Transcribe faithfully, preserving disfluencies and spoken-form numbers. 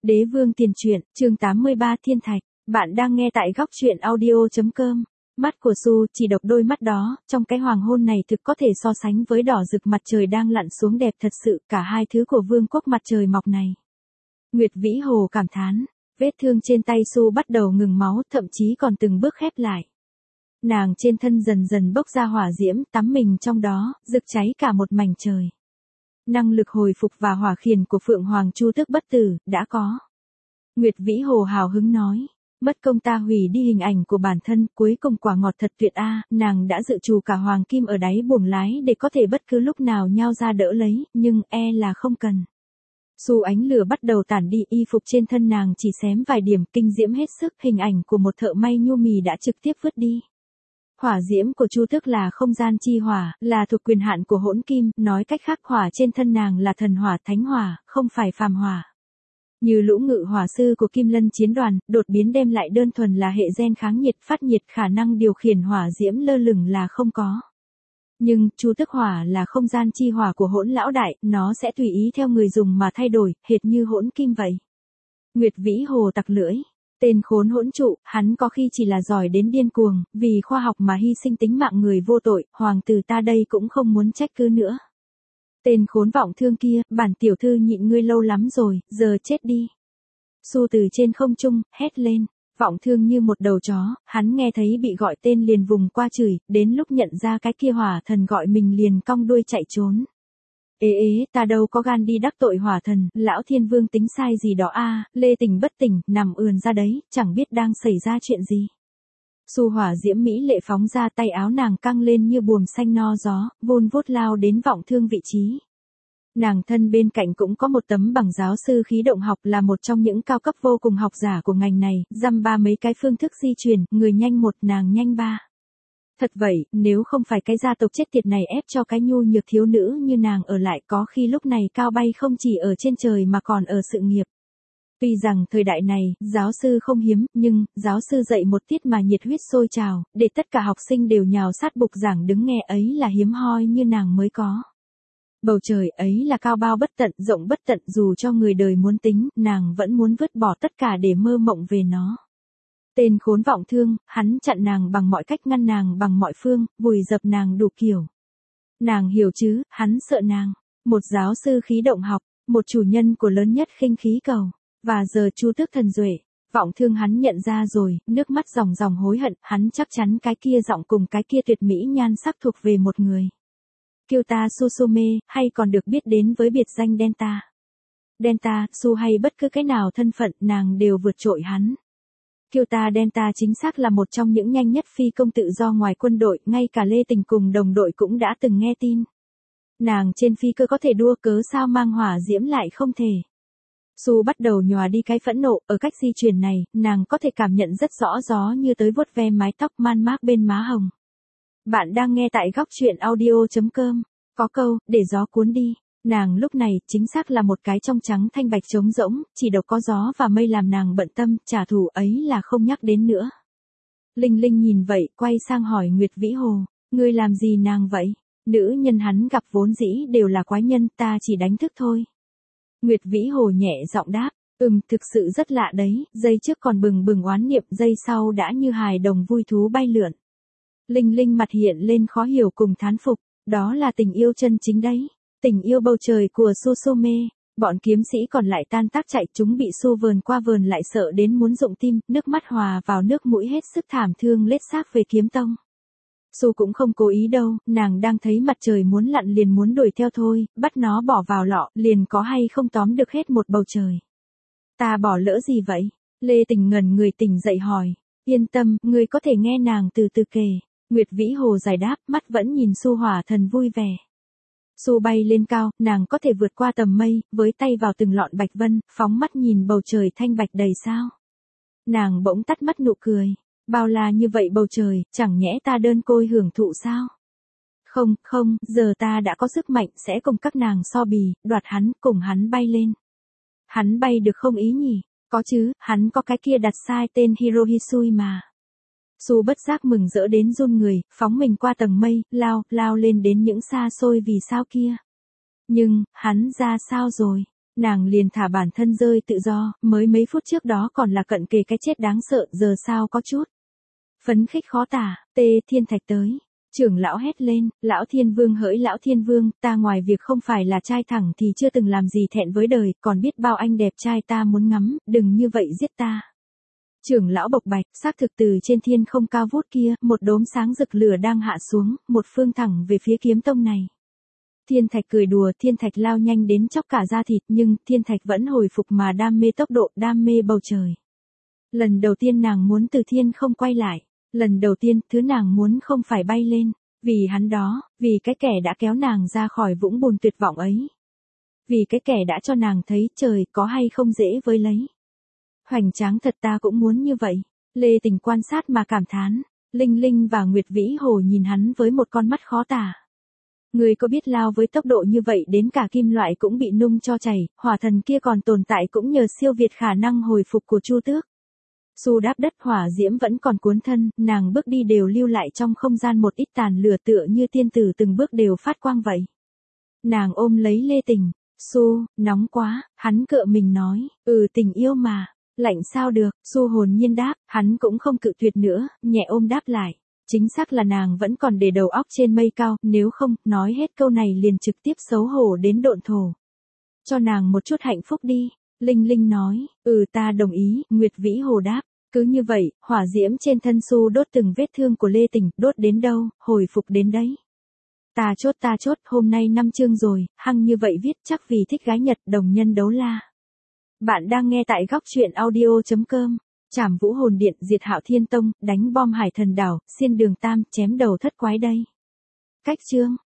Đế vương tiền truyện, chương tám mươi ba Thiên Thạch, bạn đang nghe tại góc truyện audio.com. Mắt của Su chỉ độc đôi mắt đó, trong cái hoàng hôn này thực có thể so sánh với đỏ rực mặt trời đang lặn xuống đẹp thật sự, cả hai thứ của vương quốc mặt trời mọc này. Nguyệt Vĩ Hồ cảm thán, vết thương trên tay Su bắt đầu ngừng máu, thậm chí còn từng bước khép lại. Nàng trên thân dần dần bốc ra hỏa diễm, tắm mình trong đó, rực cháy cả một mảnh trời. Năng lực hồi phục và hỏa khiển của Phượng Hoàng Chu Tước bất tử, đã có. Nguyệt Vĩ Hồ hào hứng nói, mất công ta hủy đi hình ảnh của bản thân, cuối cùng quả ngọt thật tuyệt a, nàng đã dự trù cả hoàng kim ở đáy buồng lái để có thể bất cứ lúc nào nhao ra đỡ lấy, nhưng e là không cần. Su ánh lửa bắt đầu tản đi, y phục trên thân nàng chỉ xém vài điểm, kinh diễm hết sức, hình ảnh của một thợ may nhu mì đã trực tiếp vứt đi. Hỏa diễm của Chu Tước là không gian chi hỏa, là thuộc quyền hạn của hỗn kim, nói cách khác hỏa trên thân nàng là thần hỏa thánh hỏa, không phải phàm hỏa. Như lũ ngự hỏa sư của Kim Lân chiến đoàn, đột biến đem lại đơn thuần là hệ gen kháng nhiệt, phát nhiệt, khả năng điều khiển hỏa diễm lơ lửng là không có. Nhưng, Chu Tước hỏa là không gian chi hỏa của hỗn lão đại, nó sẽ tùy ý theo người dùng mà thay đổi, hệt như hỗn kim vậy. Nguyệt Vĩ Hồ tặc lưỡi. Tên khốn hỗn trụ, hắn có khi chỉ là giỏi đến điên cuồng, vì khoa học mà hy sinh tính mạng người vô tội, hoàng tử ta đây cũng không muốn trách cứ nữa. Tên khốn vọng thương kia, bản tiểu thư nhịn ngươi lâu lắm rồi, giờ chết đi. Su từ trên không trung, hét lên, vọng thương như một đầu chó, hắn nghe thấy bị gọi tên liền vùng qua chửi, đến lúc nhận ra cái kia hỏa thần gọi mình liền cong đuôi chạy trốn. Ê ế, ta đâu có gan đi đắc tội hỏa thần, lão thiên vương tính sai gì đó a, lê tình bất tỉnh, nằm ườn ra đấy, chẳng biết đang xảy ra chuyện gì. Su hỏa diễm mỹ lệ phóng ra, tay áo nàng căng lên như buồm xanh no gió, vun vút lao đến vọng thương vị trí. Nàng thân bên cạnh cũng có một tấm bằng giáo sư khí động học, là một trong những cao cấp vô cùng học giả của ngành này, dăm ba mấy cái phương thức di chuyển, người nhanh một nàng nhanh ba. Thật vậy, nếu không phải cái gia tộc chết tiệt này ép cho cái nhu nhược thiếu nữ như nàng ở lại, có khi lúc này cao bay không chỉ ở trên trời mà còn ở sự nghiệp. Tuy rằng thời đại này, giáo sư không hiếm, nhưng, giáo sư dạy một tiết mà nhiệt huyết sôi trào, để tất cả học sinh đều nhào sát bục giảng đứng nghe ấy là hiếm hoi như nàng mới có. Bầu trời ấy là cao bao bất tận, rộng bất tận, dù cho người đời muốn tính, nàng vẫn muốn vứt bỏ tất cả để mơ mộng về nó. Tên khốn vọng thương, hắn chặn nàng bằng mọi cách, ngăn nàng bằng mọi phương, vùi dập nàng đủ kiểu. Nàng hiểu chứ, hắn sợ nàng. Một giáo sư khí động học, một chủ nhân của lớn nhất khinh khí cầu. Và giờ Chu Tước thần duệ, vọng thương hắn nhận ra rồi, nước mắt ròng ròng hối hận, hắn chắc chắn cái kia giọng cùng cái kia tuyệt mỹ nhan sắc thuộc về một người. Kyota Susume, hay còn được biết đến với biệt danh Delta. Delta, Su hay bất cứ cái nào thân phận, nàng đều vượt trội hắn. Kyota Delta chính xác là một trong những nhanh nhất phi công tự do ngoài quân đội, ngay cả Lê Tình cùng đồng đội cũng đã từng nghe tin. Nàng trên phi cơ có thể đua, cớ sao mang hỏa diễm lại không thể. Su bắt đầu nhòa đi cái phẫn nộ, ở cách di chuyển này, nàng có thể cảm nhận rất rõ gió như tới vuốt ve mái tóc man mác bên má hồng. Bạn đang nghe tại góc truyện audio.com, có câu, để gió cuốn đi. Nàng lúc này, chính xác là một cái trong trắng thanh bạch trống rỗng, chỉ độc có gió và mây làm nàng bận tâm, trả thù ấy là không nhắc đến nữa. Linh Linh nhìn vậy, quay sang hỏi Nguyệt Vĩ Hồ, ngươi làm gì nàng vậy? Nữ nhân hắn gặp vốn dĩ đều là quái nhân, ta chỉ đánh thức thôi. Nguyệt Vĩ Hồ nhẹ giọng đáp, ừm, thực sự rất lạ đấy, giây trước còn bừng bừng oán niệm, giây sau đã như hài đồng vui thú bay lượn. Linh Linh mặt hiện lên khó hiểu cùng thán phục, đó là tình yêu chân chính đấy. Tình yêu bầu trời của Susume, bọn kiếm sĩ còn lại tan tác chạy, chúng bị Su vờn qua vờn lại sợ đến muốn rụng tim, nước mắt hòa vào nước mũi hết sức thảm thương lết xác về kiếm tông. Su cũng không cố ý đâu, nàng đang thấy mặt trời muốn lặn liền muốn đuổi theo thôi, bắt nó bỏ vào lọ, liền có hay không tóm được hết một bầu trời. Ta bỏ lỡ gì vậy? Lê Tình ngẩn người tỉnh dậy hỏi, yên tâm, ngươi có thể nghe nàng từ từ kể. Nguyệt Vĩ Hồ giải đáp, mắt vẫn nhìn Su hỏa thần vui vẻ. Su bay lên cao, nàng có thể vượt qua tầm mây, với tay vào từng lọn bạch vân, phóng mắt nhìn bầu trời thanh bạch đầy sao. Nàng bỗng tắt mất nụ cười, bao la như vậy bầu trời, chẳng nhẽ ta đơn côi hưởng thụ sao? Không, không, giờ ta đã có sức mạnh, sẽ cùng các nàng so bì, đoạt hắn, cùng hắn bay lên. Hắn bay được không ý nhỉ? Có chứ, hắn có cái kia đặt sai tên Hirohisui mà. Su bất giác mừng rỡ đến run người, phóng mình qua tầng mây, lao, lao lên đến những xa xôi vì sao kia. Nhưng, hắn ra sao rồi? Nàng liền thả bản thân rơi tự do, mới mấy phút trước đó còn là cận kề cái chết đáng sợ, giờ sao có chút. Phấn khích khó tả, Tê Thiên Thạch tới. Trưởng lão hét lên, lão thiên vương hỡi lão thiên vương, ta ngoài việc không phải là trai thẳng thì chưa từng làm gì thẹn với đời, còn biết bao anh đẹp trai ta muốn ngắm, đừng như vậy giết ta. Trưởng lão bộc bạch, xác thực từ trên thiên không cao vút kia, một đốm sáng rực lửa đang hạ xuống, một phương thẳng về phía kiếm tông này. Thiên Thạch cười đùa, Thiên Thạch lao nhanh đến chóc cả da thịt, nhưng Thiên Thạch vẫn hồi phục mà đam mê tốc độ, đam mê bầu trời. Lần đầu tiên nàng muốn từ thiên không quay lại. Lần đầu tiên, thứ nàng muốn không phải bay lên, vì hắn đó, vì cái kẻ đã kéo nàng ra khỏi vũng bùn tuyệt vọng ấy. Vì cái kẻ đã cho nàng thấy trời có hay không dễ với lấy. Hoành tráng thật, ta cũng muốn như vậy. Lê Tình quan sát mà cảm thán, Linh Linh và Nguyệt Vĩ Hồ nhìn hắn với một con mắt khó tả. Người có biết lao với tốc độ như vậy đến cả kim loại cũng bị nung cho chảy, hỏa thần kia còn tồn tại cũng nhờ siêu việt khả năng hồi phục của Chu Tước. Xu đáp đất, hỏa diễm vẫn còn cuốn thân, nàng bước đi đều lưu lại trong không gian một ít tàn lửa tựa như tiên tử từng bước đều phát quang vậy. Nàng ôm lấy Lê Tình, Xu, nóng quá, hắn cựa mình nói, ừ tình yêu mà, lạnh sao được, Xu hồn nhiên đáp, hắn cũng không cự tuyệt nữa, nhẹ ôm đáp lại. Chính xác là nàng vẫn còn để đầu óc trên mây cao, nếu không, nói hết câu này liền trực tiếp xấu hổ đến độn thổ. Cho nàng một chút hạnh phúc đi. Linh Linh nói, ừ ta đồng ý, Nguyệt Vĩ Hồ đáp. Cứ như vậy, hỏa diễm trên thân Xu đốt từng vết thương của Lê Tình, đốt đến đâu, hồi phục đến đấy. Ta chốt ta chốt, hôm nay năm chương rồi, hăng như vậy viết chắc vì thích gái Nhật, đồng nhân đấu la. Bạn đang nghe tại góc truyện audio chấm com. Trảm Vũ Hồn Điện, diệt Hạo Thiên Tông, đánh bom Hải Thần Đảo, xiên đường Tam, chém đầu thất quái đây. Cách chương